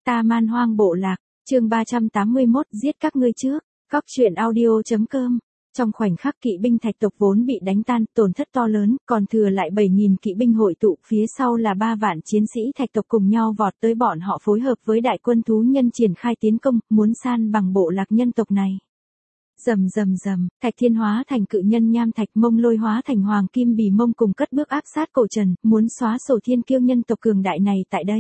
Ta Man Hoang Bộ Lạc, chương 381, giết các ngươi trước. Góc truyện audio.com. Trong khoảnh khắc kỵ binh thạch tộc vốn bị đánh tan, tổn thất to lớn, còn thừa lại 7.000 kỵ binh hội tụ, phía sau là 3 vạn chiến sĩ thạch tộc cùng nhau vọt tới, bọn họ phối hợp với đại quân thú nhân triển khai tiến công, muốn san bằng bộ lạc nhân tộc này. Rầm rầm rầm, Thạch Thiên hóa thành cự nhân nham thạch, Mông Lôi hóa thành hoàng kim bì mông cùng cất bước áp sát Cổ Trần, muốn xóa sổ thiên kiêu nhân tộc cường đại này tại đây.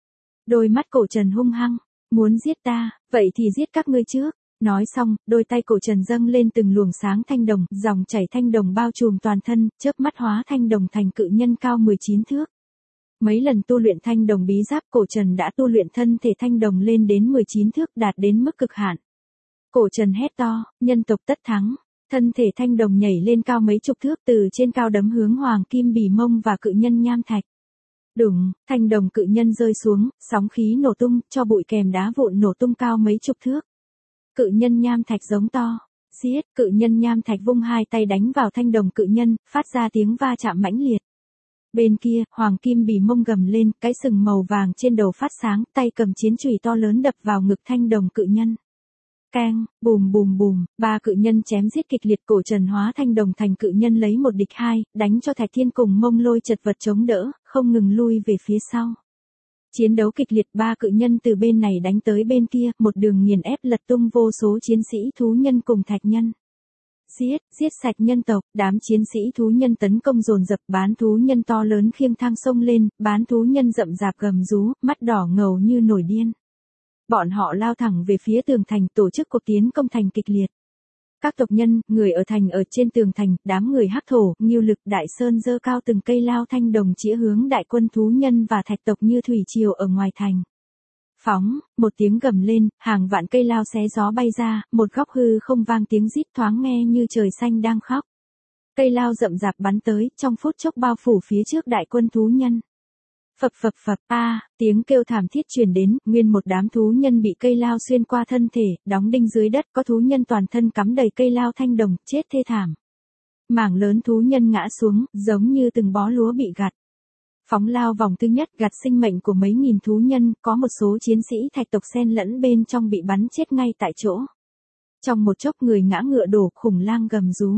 Đôi mắt Cổ Trần hung hăng, muốn giết ta, vậy thì giết các ngươi trước. Nói xong, đôi tay Cổ Trần dâng lên từng luồng sáng thanh đồng, dòng chảy thanh đồng bao trùm toàn thân, chớp mắt hóa thanh đồng thành cự nhân cao 19 thước. Mấy lần tu luyện thanh đồng bí giáp, Cổ Trần đã tu luyện thân thể thanh đồng lên đến 19 thước, đạt đến mức cực hạn. Cổ Trần hét to, nhân tộc tất thắng. Thân thể thanh đồng nhảy lên cao mấy chục thước, từ trên cao đấm hướng hoàng kim bì mông và cự nhân nham thạch. Đùng, thanh đồng cự nhân rơi xuống, sóng khí nổ tung, cho bụi kèm đá vụn nổ tung cao mấy chục thước. Cự nhân nham thạch giống to, giết, cự nhân nham thạch vung hai tay đánh vào thanh đồng cự nhân, phát ra tiếng va chạm mãnh liệt. Bên kia, hoàng kim bì mông gầm lên, cái sừng màu vàng trên đầu phát sáng, tay cầm chiến chùy to lớn đập vào ngực thanh đồng cự nhân. Keng, bùm bùm bùm, 3 cự nhân chém giết kịch liệt, Cổ Trần hóa thanh đồng thành cự nhân lấy 1 địch 2, đánh cho Thạch Thiên cùng Mông Lôi chật vật chống đỡ, không ngừng lui về phía sau. Chiến đấu kịch liệt, 3 cự nhân từ bên này đánh tới bên kia, một đường nghiền ép lật tung vô số chiến sĩ thú nhân cùng thạch nhân. Giết, giết sạch nhân tộc, đám chiến sĩ thú nhân tấn công dồn dập, bán thú nhân to lớn khiêng thang sông lên, bán thú nhân rậm rạp gầm rú, mắt đỏ ngầu như nổi điên. Bọn họ lao thẳng về phía tường thành, tổ chức cuộc tiến công thành kịch liệt. Các tộc nhân, người ở thành ở trên tường thành, đám người hắc thổ, Ngưu Lực, Đại Sơn giơ cao từng cây lao thanh đồng chĩa hướng đại quân thú nhân và thạch tộc như thủy triều ở ngoài thành. Phóng, một tiếng gầm lên, hàng vạn cây lao xé gió bay ra, một góc hư không vang tiếng rít thoáng nghe như trời xanh đang khóc. Cây lao rậm rạp bắn tới, trong phút chốc bao phủ phía trước đại quân thú nhân. Phập phập phập, tiếng kêu thảm thiết truyền đến, nguyên một đám thú nhân bị cây lao xuyên qua thân thể, đóng đinh dưới đất, có thú nhân toàn thân cắm đầy cây lao thanh đồng, chết thê thảm. Mảng lớn thú nhân ngã xuống, giống như từng bó lúa bị gặt. Phóng lao vòng thứ nhất gặt sinh mệnh của mấy nghìn thú nhân, có một số chiến sĩ thạch tộc xen lẫn bên trong bị bắn chết ngay tại chỗ. Trong một chốc người ngã ngựa đổ, khủng lang gầm rú.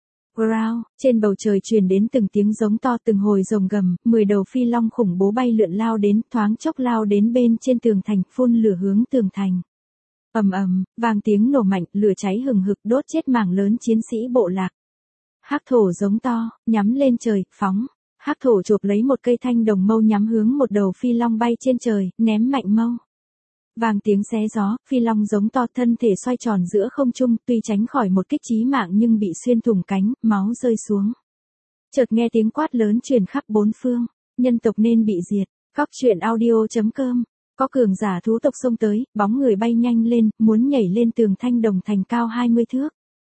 Growl, trên bầu trời truyền đến từng tiếng giống to, từng hồi rồng gầm, 10 đầu phi long khủng bố bay lượn lao đến, thoáng chốc lao đến bên trên tường thành, phun lửa hướng tường thành. Ầm ầm, vang tiếng nổ mạnh, lửa cháy hừng hực đốt chết mảng lớn chiến sĩ bộ lạc. Hắc thổ giống to, nhắm lên trời, phóng. Hắc thổ chộp lấy một cây thanh đồng mâu nhắm hướng một đầu phi long bay trên trời, ném mạnh mâu. Vang tiếng xé gió, phi long giống to, thân thể xoay tròn giữa không trung, tuy tránh khỏi một kích chí mạng nhưng bị xuyên thủng cánh, máu rơi xuống. Chợt nghe tiếng quát lớn truyền khắp bốn phương, nhân tộc nên bị diệt. Góc truyện audio.com. Có cường giả thú tộc xông tới, bóng người bay nhanh lên, muốn nhảy lên tường thanh đồng thành cao 20 thước.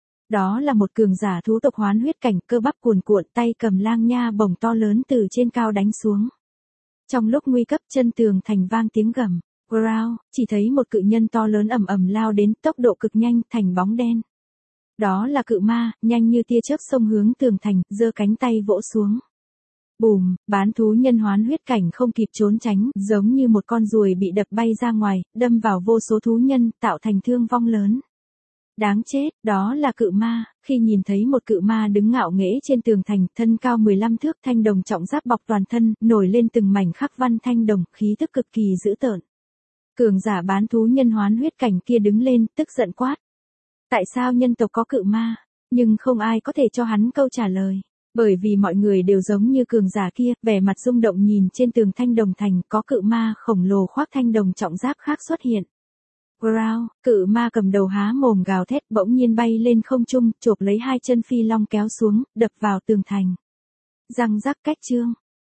Đó là một cường giả thú tộc hoán huyết cảnh, cơ bắp cuồn cuộn, tay cầm lang nha bổng to lớn từ trên cao đánh xuống. Trong lúc nguy cấp, chân tường thành vang tiếng gầm. Growl, chỉ thấy một cự nhân to lớn ầm ầm lao đến, tốc độ cực nhanh, thành bóng đen. Đó là cự ma, nhanh như tia chớp xông hướng tường thành, giơ cánh tay vỗ xuống. Bùm, bán thú nhân hoán huyết cảnh không kịp trốn tránh, giống như một con ruồi bị đập bay ra ngoài, đâm vào vô số thú nhân, tạo thành thương vong lớn. Đáng chết, đó là cự ma, khi nhìn thấy một cự ma đứng ngạo nghễ trên tường thành, thân cao 15 thước, thanh đồng trọng giáp bọc toàn thân, nổi lên từng mảnh khắc văn thanh đồng, khí tức cực kỳ dữ tợn. Cường giả bán thú nhân hoán huyết cảnh kia đứng lên, tức giận quát. Tại sao nhân tộc có cự ma? Nhưng không ai có thể cho hắn câu trả lời. Bởi vì mọi người đều giống như cường giả kia, vẻ mặt rung động nhìn trên tường thanh đồng thành, có cự ma khổng lồ khoác thanh đồng trọng giáp khác xuất hiện. Growl, cự ma cầm đầu há mồm gào thét, bỗng nhiên bay lên không trung, chộp lấy hai chân phi long kéo xuống, đập vào tường thành. Răng rắc cách chương.